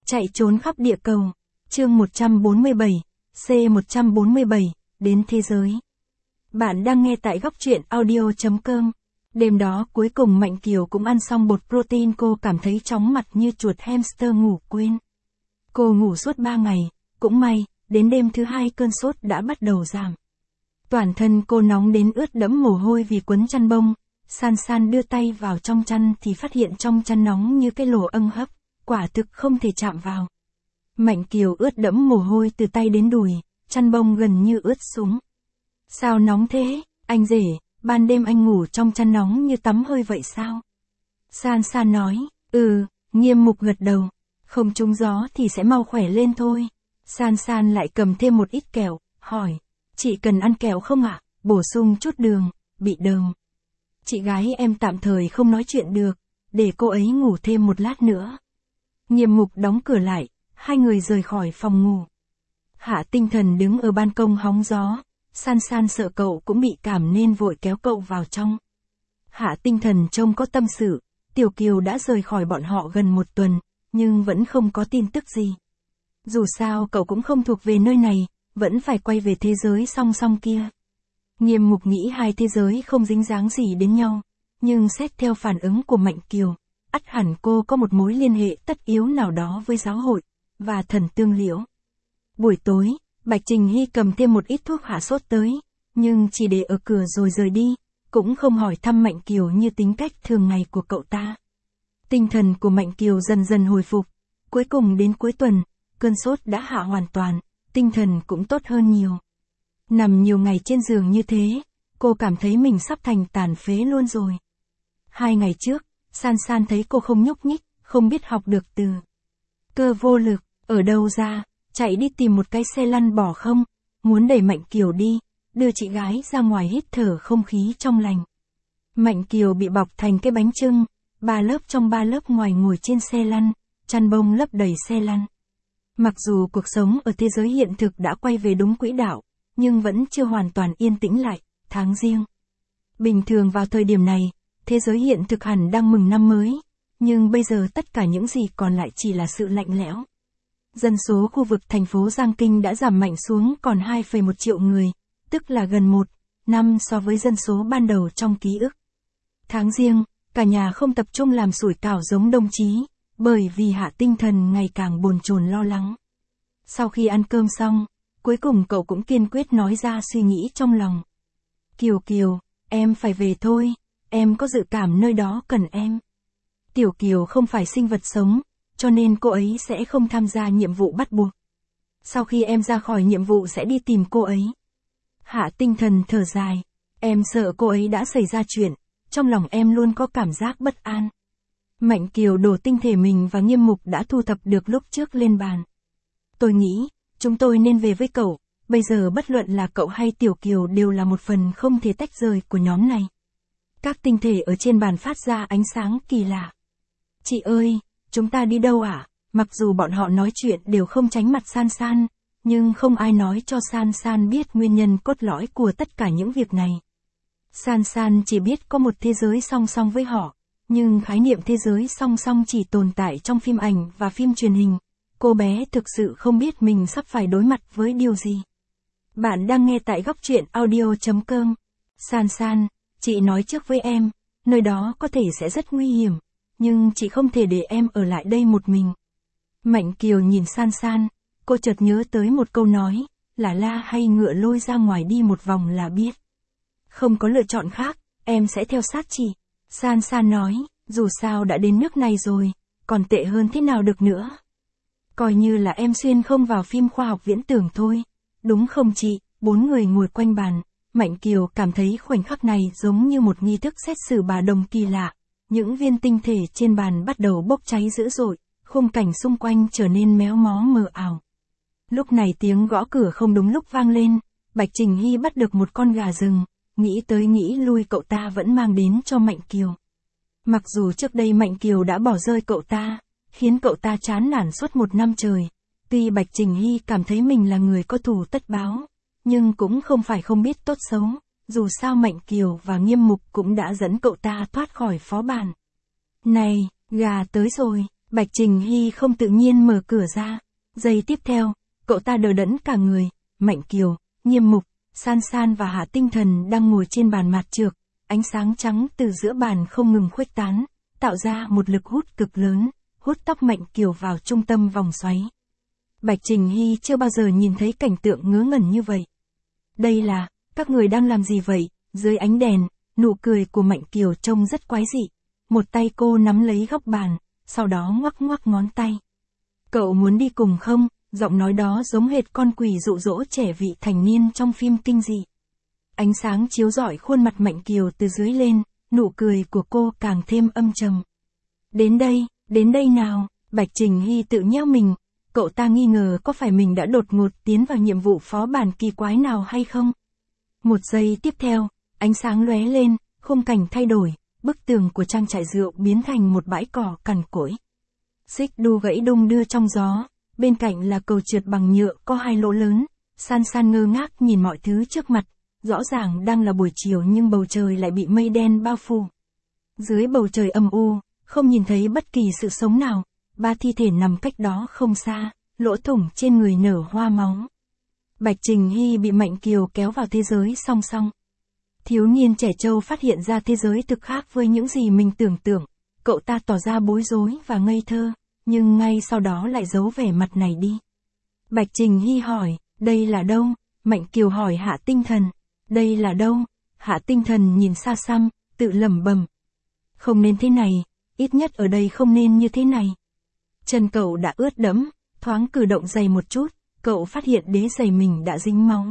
Chạy trốn khắp địa cầu. Chương 147, C147, đến thế giới. Bạn đang nghe tại góc truyện audio.com. Đêm đó cuối cùng Mạnh Kiều cũng ăn xong bột protein, cô cảm thấy chóng mặt như chuột hamster ngủ quên. Cô ngủ suốt 3 ngày, cũng may, đến đêm thứ 2 cơn sốt đã bắt đầu giảm. Toàn thân cô nóng đến ướt đẫm mồ hôi vì quấn chăn bông, San San đưa tay vào trong chăn thì phát hiện trong chăn nóng như cái lỗ âng hấp, quả thực không thể chạm vào. Mạnh Kiều ướt đẫm mồ hôi từ tay đến đùi, chăn bông gần như ướt sũng. Sao nóng thế, anh rể, ban đêm anh ngủ trong chăn nóng như tắm hơi vậy sao? San San nói, Nghiêm Mục gật đầu, không trúng gió thì sẽ mau khỏe lên thôi. San San lại cầm thêm một ít kẹo, hỏi, chị cần ăn kẹo không ạ? Bổ sung chút đường, bị đờm. Chị gái em tạm thời không nói chuyện được, để cô ấy ngủ thêm một lát nữa. Nghiêm Mục đóng cửa lại, hai người rời khỏi phòng ngủ. Hạ Tinh Thần đứng ở ban công hóng gió, San San sợ cậu cũng bị cảm nên vội kéo cậu vào trong. Hạ Tinh Thần trông có tâm sự, Tiểu Kiều đã rời khỏi bọn họ gần 1 tuần, nhưng vẫn không có tin tức gì. Dù sao cậu cũng không thuộc về nơi này, vẫn phải quay về thế giới song song kia. Nghiêm Mục nghĩ hai thế giới không dính dáng gì đến nhau, nhưng xét theo phản ứng của Mạnh Kiều, ắt hẳn cô có một mối liên hệ tất yếu nào đó với giáo hội, và thần tương liễu. Buổi tối, Bạch Trình Hy cầm thêm một ít thuốc hạ sốt tới, nhưng chỉ để ở cửa rồi rời đi, cũng không hỏi thăm Mạnh Kiều như tính cách thường ngày của cậu ta. Tinh thần của Mạnh Kiều dần dần hồi phục, cuối cùng đến cuối tuần, cơn sốt đã hạ hoàn toàn, tinh thần cũng tốt hơn nhiều. Nằm nhiều ngày trên giường như thế, cô cảm thấy mình sắp thành tàn phế luôn rồi. 2 ngày trước, San San thấy cô không nhúc nhích, không biết học được từ. Cơ vô lực, ở đâu ra, chạy đi tìm một cái xe lăn bỏ không, muốn đẩy Mạnh Kiều đi, đưa chị gái ra ngoài hít thở không khí trong lành. Mạnh Kiều bị bọc thành cái bánh chưng, 3 lớp trong 3 lớp ngoài ngồi trên xe lăn, chăn bông lấp đầy xe lăn. Mặc dù cuộc sống ở thế giới hiện thực đã quay về đúng quỹ đạo, nhưng vẫn chưa hoàn toàn yên tĩnh lại. Tháng Giêng. Bình thường vào thời điểm này, thế giới hiện thực hẳn đang mừng năm mới, nhưng bây giờ tất cả những gì còn lại chỉ là sự lạnh lẽo. Dân số khu vực thành phố Giang Kinh đã giảm mạnh xuống còn 2,1 triệu người, tức là gần 1/5 so với dân số ban đầu trong ký ức. Tháng Giêng, cả nhà không tập trung làm sủi cảo giống đồng chí, bởi vì Hạ Tinh Thần ngày càng bồn chồn lo lắng. Sau khi ăn cơm xong, cuối cùng cậu cũng kiên quyết nói ra suy nghĩ trong lòng. Kiều Kiều, em phải về thôi, em có dự cảm nơi đó cần em. Tiểu Kiều không phải sinh vật sống, cho nên cô ấy sẽ không tham gia nhiệm vụ bắt buộc. Sau khi em ra khỏi nhiệm vụ sẽ đi tìm cô ấy. Hạ Tinh Thần thở dài, em sợ cô ấy đã xảy ra chuyện, trong lòng em luôn có cảm giác bất an. Mạnh Kiều đổ tinh thể mình và Nghiêm Mục đã thu thập được lúc trước lên bàn. Tôi nghĩ, chúng tôi nên về với cậu, bây giờ bất luận là cậu hay Tiểu Kiều đều là một phần không thể tách rời của nhóm này. Các tinh thể ở trên bàn phát ra ánh sáng kỳ lạ. Chị ơi, chúng ta đi đâu ạ? Mặc dù bọn họ nói chuyện đều không tránh mặt San San, nhưng không ai nói cho San San biết nguyên nhân cốt lõi của tất cả những việc này. San San chỉ biết có một thế giới song song với họ, nhưng khái niệm thế giới song song chỉ tồn tại trong phim ảnh và phim truyền hình. Cô bé thực sự không biết mình sắp phải đối mặt với điều gì. Bạn đang nghe tại góc truyện audio.com. San San, chị nói trước với em, nơi đó có thể sẽ rất nguy hiểm, nhưng chị không thể để em ở lại đây một mình. Mạnh Kiều nhìn San San, cô chợt nhớ tới một câu nói, là la hay ngựa lôi ra ngoài đi một vòng là biết. Không có lựa chọn khác, em sẽ theo sát chị. San San nói, dù sao đã đến nước này rồi, còn tệ hơn thế nào được nữa. Coi như là em xuyên không vào phim khoa học viễn tưởng thôi. Đúng không chị? 4 người ngồi quanh bàn. Mạnh Kiều cảm thấy khoảnh khắc này giống như một nghi thức xét xử bà đồng kỳ lạ. Những viên tinh thể trên bàn bắt đầu bốc cháy dữ dội, khung cảnh xung quanh trở nên méo mó mờ ảo. Lúc này tiếng gõ cửa không đúng lúc vang lên, Bạch Trình Hy bắt được một con gà rừng, nghĩ tới nghĩ lui cậu ta vẫn mang đến cho Mạnh Kiều. Mặc dù trước đây Mạnh Kiều đã bỏ rơi cậu ta, khiến cậu ta chán nản suốt 1 năm trời. Tuy Bạch Trình Hy cảm thấy mình là người có thù tất báo, nhưng cũng không phải không biết tốt xấu, dù sao Mạnh Kiều và Nghiêm Mục cũng đã dẫn cậu ta thoát khỏi phó bản. Này, gà tới rồi, Bạch Trình Hy không tự nhiên mở cửa ra. Giây tiếp theo, cậu ta đờ đẫn cả người. Mạnh Kiều, Nghiêm Mục, San San và Hạ Tinh Thần đang ngồi trên bàn mạt trược. Ánh sáng trắng từ giữa bàn không ngừng khuếch tán, tạo ra một lực hút cực lớn, hút tóc Mạnh Kiều vào trung tâm vòng xoáy. Bạch Trình Hy chưa bao giờ nhìn thấy cảnh tượng ngớ ngẩn như vậy. Đây là, các người đang làm gì vậy? Dưới ánh đèn, nụ cười của Mạnh Kiều trông rất quái dị. Một tay cô nắm lấy góc bàn, sau đó ngoắc ngoắc ngón tay. Cậu muốn đi cùng không? Giọng nói đó giống hệt con quỷ dụ dỗ trẻ vị thành niên trong phim kinh dị. Ánh sáng chiếu rọi khuôn mặt Mạnh Kiều từ dưới lên, nụ cười của cô càng thêm âm trầm. Đến đây nào, Bạch Trình Hy tự nheo mình. Cậu ta nghi ngờ có phải mình đã đột ngột tiến vào nhiệm vụ phó bản kỳ quái nào hay không? Một giây tiếp theo, ánh sáng lóe lên, khung cảnh thay đổi, bức tường của trang trại rượu biến thành một bãi cỏ cằn cỗi. Xích đu gãy đung đưa trong gió, bên cạnh là cầu trượt bằng nhựa có 2 lỗ lớn. San San ngơ ngác nhìn mọi thứ trước mặt, rõ ràng đang là buổi chiều nhưng bầu trời lại bị mây đen bao phủ. Dưới bầu trời âm u, không nhìn thấy bất kỳ sự sống nào, 3 thi thể nằm cách đó không xa, lỗ thủng trên người nở hoa máu. Bạch Trình Hy bị Mạnh Kiều kéo vào thế giới song song. Thiếu niên trẻ trâu phát hiện ra thế giới thực khác với những gì mình tưởng tượng, cậu ta tỏ ra bối rối và ngây thơ, nhưng ngay sau đó lại giấu vẻ mặt này đi. Bạch Trình Hy hỏi, đây là đâu? Mạnh Kiều hỏi Hạ Tinh Thần, đây là đâu? Hạ Tinh Thần nhìn xa xăm, tự lẩm bẩm. Không nên thế này, ít nhất ở đây không nên như thế này. Chân cậu đã ướt đẫm, thoáng cử động giày một chút, cậu phát hiện đế giày mình đã dính máu.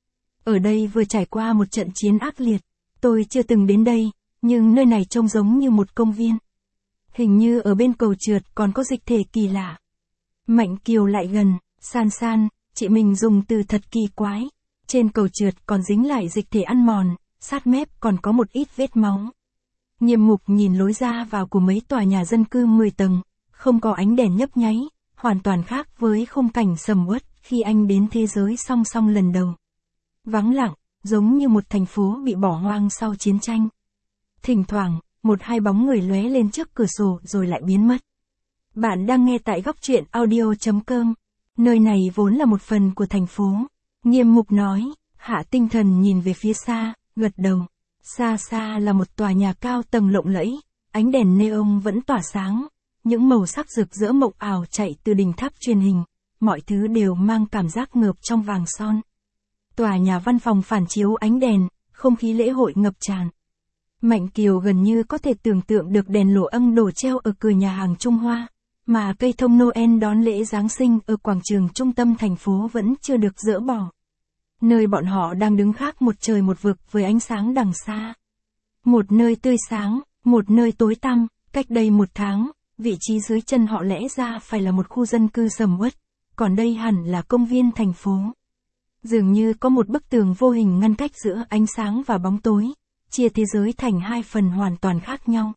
Ở đây vừa trải qua một trận chiến ác liệt, tôi chưa từng đến đây, nhưng nơi này trông giống như một công viên. Hình như ở bên cầu trượt còn có dịch thể kỳ lạ. Mạnh Kiều lại gần, San San, chị mình dùng từ thật kỳ quái. Trên cầu trượt còn dính lại dịch thể ăn mòn, sát mép còn có một ít vết máu. Nghiêm Mục nhìn lối ra vào của mấy tòa nhà dân cư 10 tầng, không có ánh đèn nhấp nháy, hoàn toàn khác với khung cảnh sầm uất khi anh đến thế giới song song lần đầu. Vắng lặng, giống như một thành phố bị bỏ hoang sau chiến tranh. Thỉnh thoảng, 1-2 bóng người lóe lên trước cửa sổ rồi lại biến mất. Bạn đang nghe tại góc truyện audio.com. Nơi này vốn là một phần của thành phố. Nghiêm Mục nói, Hạ Tinh Thần nhìn về phía xa, gật đầu. Xa xa là một tòa nhà cao tầng lộng lẫy, ánh đèn neon vẫn tỏa sáng. Những màu sắc rực rỡ mộng ảo chạy từ đỉnh tháp truyền hình, mọi thứ đều mang cảm giác ngợp trong vàng son. Tòa nhà văn phòng phản chiếu ánh đèn, không khí lễ hội ngập tràn. Mạnh Kiều gần như có thể tưởng tượng được đèn lụa âng đổ treo ở cửa nhà hàng Trung Hoa, mà cây thông Noel đón lễ Giáng sinh ở quảng trường trung tâm thành phố vẫn chưa được dỡ bỏ. Nơi bọn họ đang đứng khác một trời một vực với ánh sáng đằng xa. Một nơi tươi sáng, một nơi tối tăm, cách đây 1 tháng, vị trí dưới chân họ lẽ ra phải là một khu dân cư sầm uất, còn đây hẳn là công viên thành phố. Dường như có một bức tường vô hình ngăn cách giữa ánh sáng và bóng tối, chia thế giới thành 2 phần hoàn toàn khác nhau.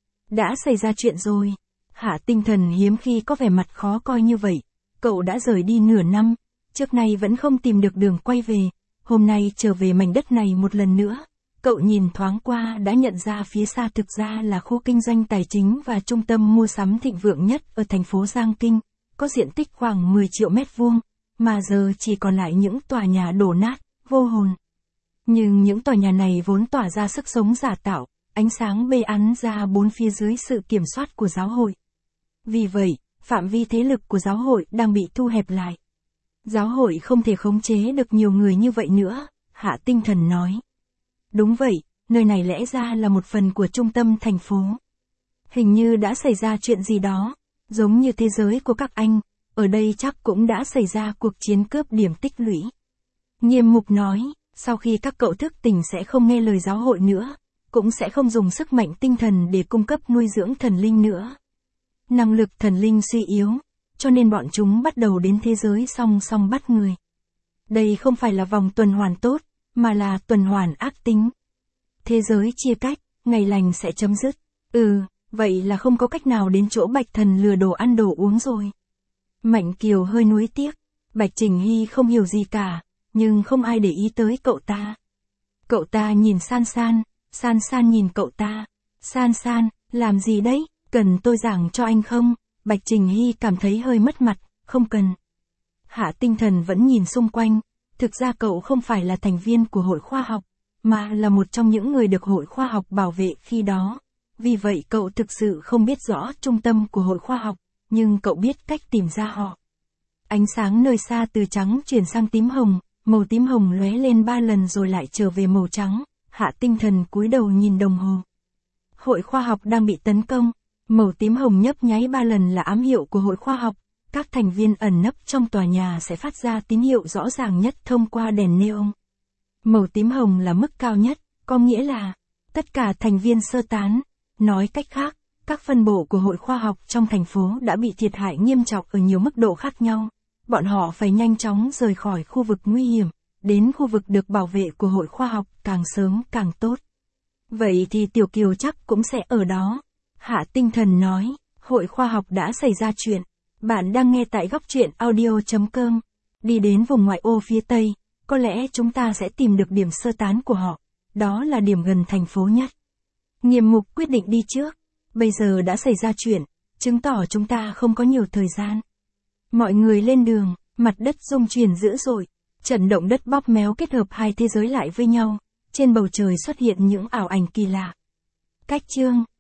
Đã xảy ra chuyện rồi. Hạ Tinh Thần hiếm khi có vẻ mặt khó coi như vậy. Cậu đã rời đi nửa năm, trước nay vẫn không tìm được đường quay về, hôm nay trở về mảnh đất này một lần nữa. Cậu nhìn thoáng qua đã nhận ra phía xa thực ra là khu kinh doanh tài chính và trung tâm mua sắm thịnh vượng nhất ở thành phố Giang Kinh, có diện tích khoảng 10 triệu mét vuông, mà giờ chỉ còn lại những tòa nhà đổ nát, vô hồn. Nhưng những tòa nhà này vốn tỏa ra sức sống giả tạo, ánh sáng bê án ra bốn phía dưới sự kiểm soát của giáo hội. Vì vậy, phạm vi thế lực của giáo hội đang bị thu hẹp lại. Giáo hội không thể khống chế được nhiều người như vậy nữa, Hạ Tinh Thần nói. Đúng vậy, nơi này lẽ ra là một phần của trung tâm thành phố. Hình như đã xảy ra chuyện gì đó, giống như thế giới của các anh, ở đây chắc cũng đã xảy ra cuộc chiến cướp điểm tích lũy. Nghiêm Mục nói, sau khi các cậu thức tỉnh sẽ không nghe lời giáo hội nữa, cũng sẽ không dùng sức mạnh tinh thần để cung cấp nuôi dưỡng thần linh nữa. Năng lực thần linh suy yếu, cho nên bọn chúng bắt đầu đến thế giới song song bắt người. Đây không phải là vòng tuần hoàn tốt, mà là tuần hoàn ác tính. Thế giới chia cách, ngày lành sẽ chấm dứt. Vậy là không có cách nào đến chỗ Bạch Thần lừa đồ ăn đồ uống rồi. Mạnh Kiều hơi nuối tiếc. Bạch Trình Hy không hiểu gì cả, nhưng không ai để ý tới cậu ta. Cậu ta nhìn San San, San San nhìn cậu ta. San San, làm gì đấy, cần tôi giảng cho anh không? Bạch Trình Hy cảm thấy hơi mất mặt, không cần. Hạ Tinh Thần vẫn nhìn xung quanh, thực ra cậu không phải là thành viên của hội khoa học, mà là một trong những người được hội khoa học bảo vệ khi đó. Vì vậy cậu thực sự không biết rõ trung tâm của hội khoa học, nhưng cậu biết cách tìm ra họ. Ánh sáng nơi xa từ trắng chuyển sang tím hồng, màu tím hồng lóe lên 3 lần rồi lại trở về màu trắng. Hạ Tinh Thần cúi đầu nhìn đồng hồ. Hội khoa học đang bị tấn công, màu tím hồng nhấp nháy 3 lần là ám hiệu của hội khoa học. Các thành viên ẩn nấp trong tòa nhà sẽ phát ra tín hiệu rõ ràng nhất thông qua đèn neon. Màu tím hồng là mức cao nhất, có nghĩa là tất cả thành viên sơ tán. Nói cách khác, các phân bộ của hội khoa học trong thành phố đã bị thiệt hại nghiêm trọng ở nhiều mức độ khác nhau. Bọn họ phải nhanh chóng rời khỏi khu vực nguy hiểm, đến khu vực được bảo vệ của hội khoa học càng sớm càng tốt. Vậy thì Tiểu Kiều chắc cũng sẽ ở đó. Hạ Tinh Thần nói, hội khoa học đã xảy ra chuyện. Bạn đang nghe tại góc truyện audio.com. Đi đến vùng ngoại ô phía Tây, có lẽ chúng ta sẽ tìm được điểm sơ tán của họ. Đó là điểm gần thành phố nhất. Nghiêm Mục quyết định đi trước. Bây giờ đã xảy ra chuyện, chứng tỏ chúng ta không có nhiều thời gian. Mọi người lên đường, mặt đất rung chuyển dữ dội. Trận động đất bóp méo kết hợp hai thế giới lại với nhau. Trên bầu trời xuất hiện những ảo ảnh kỳ lạ. Cách chương